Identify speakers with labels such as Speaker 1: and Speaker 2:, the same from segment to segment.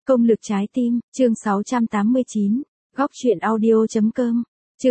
Speaker 1: Công lực trái tim, chương 689, góc truyện audio.com, chương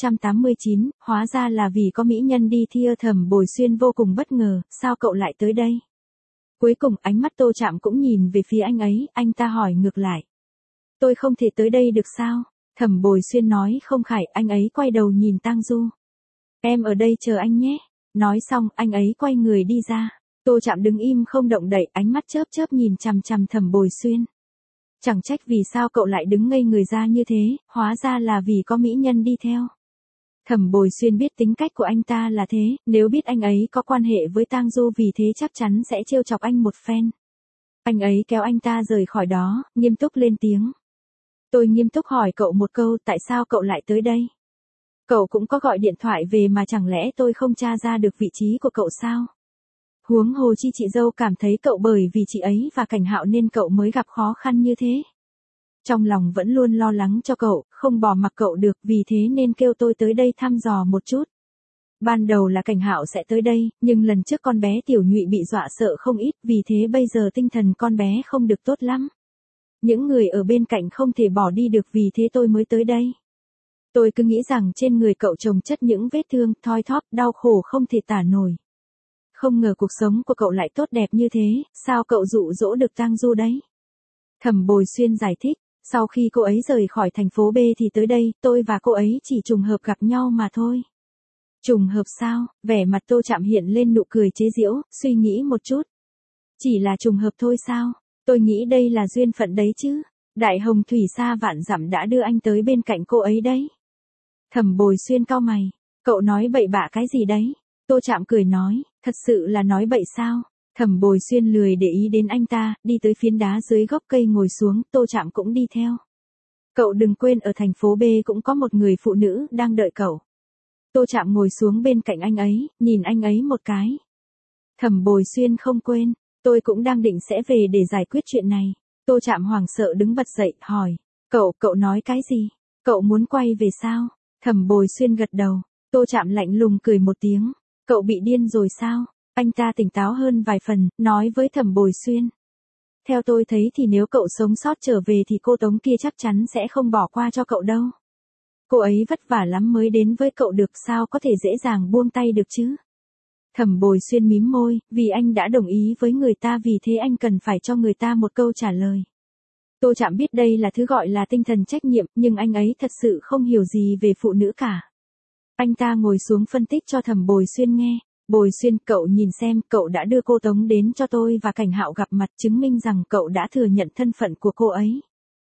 Speaker 1: 689, hóa ra là vì có mỹ nhân đi thia. Thẩm Bồi Xuyên vô cùng bất ngờ, sao cậu lại tới đây? Cuối cùng ánh mắt Tô Trạm cũng nhìn về phía anh ấy, anh ta hỏi ngược lại. Tôi không thể tới đây được sao? Thẩm Bồi Xuyên nói không khải, anh ấy quay đầu nhìn Tang Du. Em ở đây chờ anh nhé. Nói xong, anh ấy quay người đi ra. Tô Trạm đứng im không động đậy, ánh mắt chớp chớp nhìn chằm chằm Thẩm Bồi Xuyên. Chẳng trách vì sao cậu lại đứng ngây người ra như thế, hóa ra là vì có mỹ nhân đi theo. Thẩm Bồi Xuyên biết tính cách của anh ta là thế, nếu biết anh ấy có quan hệ với Tang Du vì thế chắc chắn sẽ trêu chọc anh một phen. Anh ấy kéo anh ta rời khỏi đó, nghiêm túc lên tiếng. Tôi nghiêm túc hỏi cậu một câu, tại sao cậu lại tới đây? Cậu cũng có gọi điện thoại về mà chẳng lẽ tôi không tra ra được vị trí của cậu sao? Huống hồ chi chị dâu cảm thấy cậu bởi vì chị ấy và Cảnh Hạo nên cậu mới gặp khó khăn như thế. Trong lòng vẫn luôn lo lắng cho cậu, không bỏ mặc cậu được, vì thế nên kêu tôi tới đây thăm dò một chút. Ban đầu là Cảnh Hạo sẽ tới đây, nhưng lần trước con bé Tiểu Nhụy bị dọa sợ không ít, vì thế bây giờ tinh thần con bé không được tốt lắm. Những người ở bên cạnh không thể bỏ đi được, vì thế tôi mới tới đây. Tôi cứ nghĩ rằng trên người cậu chồng chất những vết thương, thoi thóp, đau khổ không thể tả nổi. Không ngờ cuộc sống của cậu lại tốt đẹp như thế, sao cậu dụ dỗ được Tang Du đấy? Thẩm Bồi Xuyên giải thích, sau khi cô ấy rời khỏi thành phố B thì tới đây, tôi và cô ấy chỉ trùng hợp gặp nhau mà thôi. Trùng hợp sao? Vẻ mặt Tô Trạm hiện lên nụ cười chế giễu, suy nghĩ một chút. Chỉ là trùng hợp thôi sao? Tôi nghĩ đây là duyên phận đấy chứ. Đại hồng thủy xa vạn dặm đã đưa anh tới bên cạnh cô ấy đấy. Thẩm Bồi Xuyên cau mày, cậu nói bậy bạ cái gì đấy? Tô Trạm cười nói, thật sự là nói bậy sao? Thẩm Bồi Xuyên lười để ý đến anh ta, đi tới phiến đá dưới gốc cây ngồi xuống, Tô Trạm cũng đi theo. Cậu đừng quên ở thành phố B cũng có một người phụ nữ đang đợi cậu. Tô Trạm ngồi xuống bên cạnh anh ấy, nhìn anh ấy một cái. Thẩm Bồi Xuyên không quên, tôi cũng đang định sẽ về để giải quyết chuyện này. Tô Trạm hoảng sợ đứng bật dậy, hỏi, cậu nói cái gì? Cậu muốn quay về sao? Thẩm Bồi Xuyên gật đầu, Tô Trạm lạnh lùng cười một tiếng. Cậu bị điên rồi sao? Anh ta tỉnh táo hơn vài phần, nói với Thẩm Bồi Xuyên. Theo tôi thấy thì nếu cậu sống sót trở về thì cô Tống kia chắc chắn sẽ không bỏ qua cho cậu đâu. Cô ấy vất vả lắm mới đến với cậu được, sao có thể dễ dàng buông tay được chứ? Thẩm Bồi Xuyên mím môi, vì anh đã đồng ý với người ta vì thế anh cần phải cho người ta một câu trả lời. Tô Trạm biết đây là thứ gọi là tinh thần trách nhiệm, nhưng anh ấy thật sự không hiểu gì về phụ nữ cả. Anh ta ngồi xuống phân tích cho Thẩm Bồi Xuyên nghe. Bồi Xuyên, cậu nhìn xem, cậu đã đưa cô Tống đến cho tôi và Cảnh Hạo gặp mặt, chứng minh rằng cậu đã thừa nhận thân phận của cô ấy.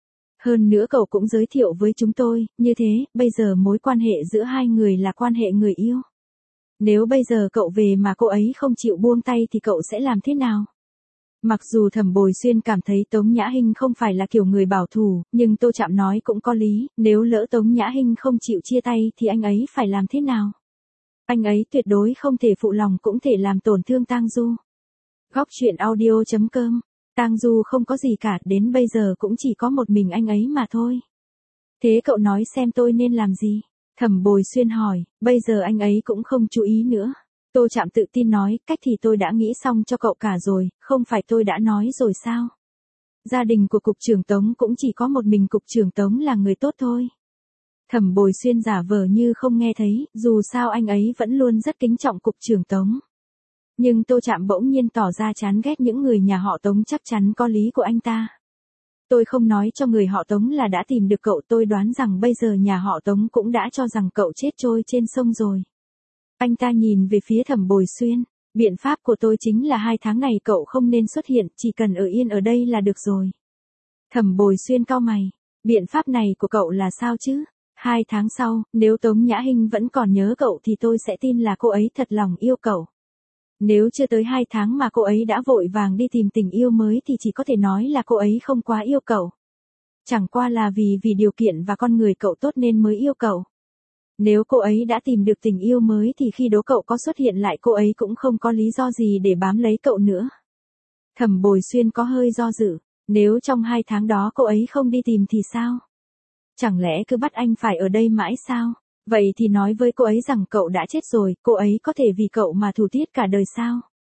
Speaker 1: Hơn nữa cậu cũng giới thiệu với chúng tôi, như thế, bây giờ mối quan hệ giữa hai người là quan hệ người yêu. Nếu bây giờ cậu về mà cô ấy không chịu buông tay thì cậu sẽ làm thế nào? Mặc dù Thẩm Bồi Xuyên cảm thấy Tống Nhã Hinh không phải là kiểu người bảo thủ, nhưng Tô Trạm nói cũng có lý, nếu lỡ Tống Nhã Hinh không chịu chia tay thì anh ấy phải làm thế nào? Anh ấy tuyệt đối không thể phụ lòng cũng thể làm tổn thương Tang Du. Góc truyện audio.com, Tang Du không có gì cả, đến bây giờ cũng chỉ có một mình anh ấy mà thôi. Thế cậu nói xem tôi nên làm gì? Thẩm Bồi Xuyên hỏi, bây giờ anh ấy cũng không chú ý nữa. Tô Trạm tự tin nói, cách thì tôi đã nghĩ xong cho cậu cả rồi, không phải tôi đã nói rồi sao? Gia đình của Cục trưởng Tống cũng chỉ có một mình Cục trưởng Tống là người tốt thôi. Thẩm Bồi Xuyên giả vờ như không nghe thấy, dù sao anh ấy vẫn luôn rất kính trọng Cục trưởng Tống. Nhưng Tô Trạm bỗng nhiên tỏ ra chán ghét những người nhà họ Tống, chắc chắn có lý của anh ta. Tôi không nói cho người họ Tống là đã tìm được cậu, tôi đoán rằng bây giờ nhà họ Tống cũng đã cho rằng cậu chết trôi trên sông rồi. Anh ta nhìn về phía Thẩm Bồi Xuyên, biện pháp của tôi chính là 2 tháng này cậu không nên xuất hiện, chỉ cần ở yên ở đây là được rồi. Thẩm Bồi Xuyên cau mày, biện pháp này của cậu là sao chứ? 2 tháng sau, nếu Tống Nhã Hinh vẫn còn nhớ cậu thì tôi sẽ tin là cô ấy thật lòng yêu cậu. Nếu chưa tới 2 tháng mà cô ấy đã vội vàng đi tìm tình yêu mới thì chỉ có thể nói là cô ấy không quá yêu cậu. Chẳng qua là vì điều kiện và con người cậu tốt nên mới yêu cậu. Nếu cô ấy đã tìm được tình yêu mới thì khi đó cậu có xuất hiện lại cô ấy cũng không có lý do gì để bám lấy cậu nữa. Thẩm Bồi Xuyên có hơi do dự, nếu trong 2 tháng đó cô ấy không đi tìm thì sao? Chẳng lẽ cứ bắt anh phải ở đây mãi sao? Vậy thì nói với cô ấy rằng cậu đã chết rồi, cô ấy có thể vì cậu mà thù thiết cả đời sao?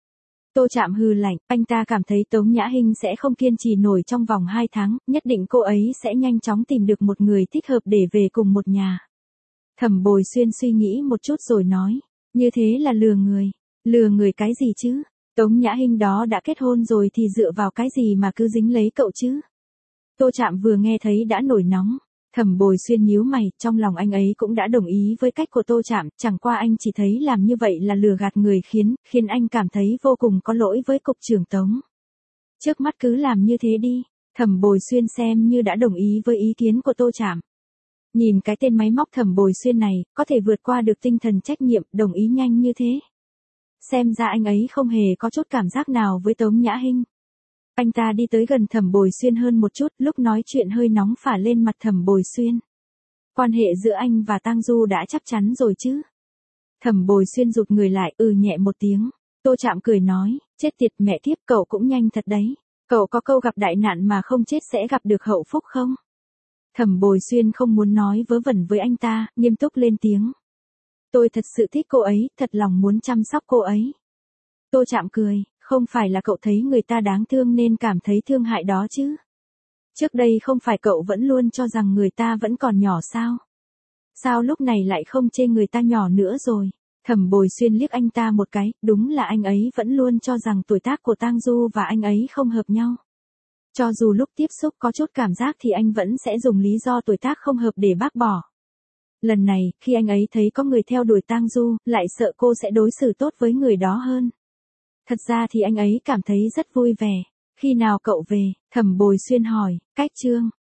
Speaker 1: Tô Trạm hừ lạnh, anh ta cảm thấy Tống Nhã Hinh sẽ không kiên trì nổi trong vòng 2 tháng, nhất định cô ấy sẽ nhanh chóng tìm được một người thích hợp để về cùng một nhà. Thẩm Bồi Xuyên suy nghĩ một chút rồi nói, như thế là lừa người cái gì chứ? Tống Nhã Hinh đó đã kết hôn rồi thì dựa vào cái gì mà cứ dính lấy cậu chứ? Tô Trạm vừa nghe thấy đã nổi nóng. Thẩm Bồi Xuyên nhíu mày, trong lòng anh ấy cũng đã đồng ý với cách của Tô Trạm, chẳng qua anh chỉ thấy làm như vậy là lừa gạt người khiến anh cảm thấy vô cùng có lỗi với cục trưởng Tống. Trước mắt cứ làm như thế đi, Thẩm Bồi Xuyên xem như đã đồng ý với ý kiến của Tô Trạm. Nhìn cái tên máy móc Thẩm Bồi Xuyên này, có thể vượt qua được tinh thần trách nhiệm, đồng ý nhanh như thế. Xem ra anh ấy không hề có chút cảm giác nào với Tống Nhã Hinh. Anh ta đi tới gần Thẩm Bồi Xuyên hơn một chút, lúc nói chuyện hơi nóng phả lên mặt Thẩm Bồi Xuyên. Quan hệ giữa anh và Tang Du đã chắc chắn rồi chứ? Thẩm Bồi Xuyên rụt người lại, nhẹ một tiếng. Tô Trạm cười nói, chết tiệt mẹ kiếp, cậu cũng nhanh thật đấy. Cậu có câu gặp đại nạn mà không chết sẽ gặp được hậu phúc không? Thẩm Bồi Xuyên không muốn nói vớ vẩn với anh ta, nghiêm túc lên tiếng. Tôi thật sự thích cô ấy, thật lòng muốn chăm sóc cô ấy. Tô Trạm cười, không phải là cậu thấy người ta đáng thương nên cảm thấy thương hại đó chứ? Trước đây không phải cậu vẫn luôn cho rằng người ta vẫn còn nhỏ sao? Sao lúc này lại không chê người ta nhỏ nữa rồi? Thẩm Bồi Xuyên liếc anh ta một cái, đúng là anh ấy vẫn luôn cho rằng tuổi tác của Tang Du và anh ấy không hợp nhau. Cho dù lúc tiếp xúc có chút cảm giác thì anh vẫn sẽ dùng lý do tuổi tác không hợp để bác bỏ. Lần này, khi anh ấy thấy có người theo đuổi Tang Du, lại sợ cô sẽ đối xử tốt với người đó hơn. Thật ra thì anh ấy cảm thấy rất vui vẻ. Khi nào cậu về? Thẩm Bồi Xuyên hỏi, cách Trương.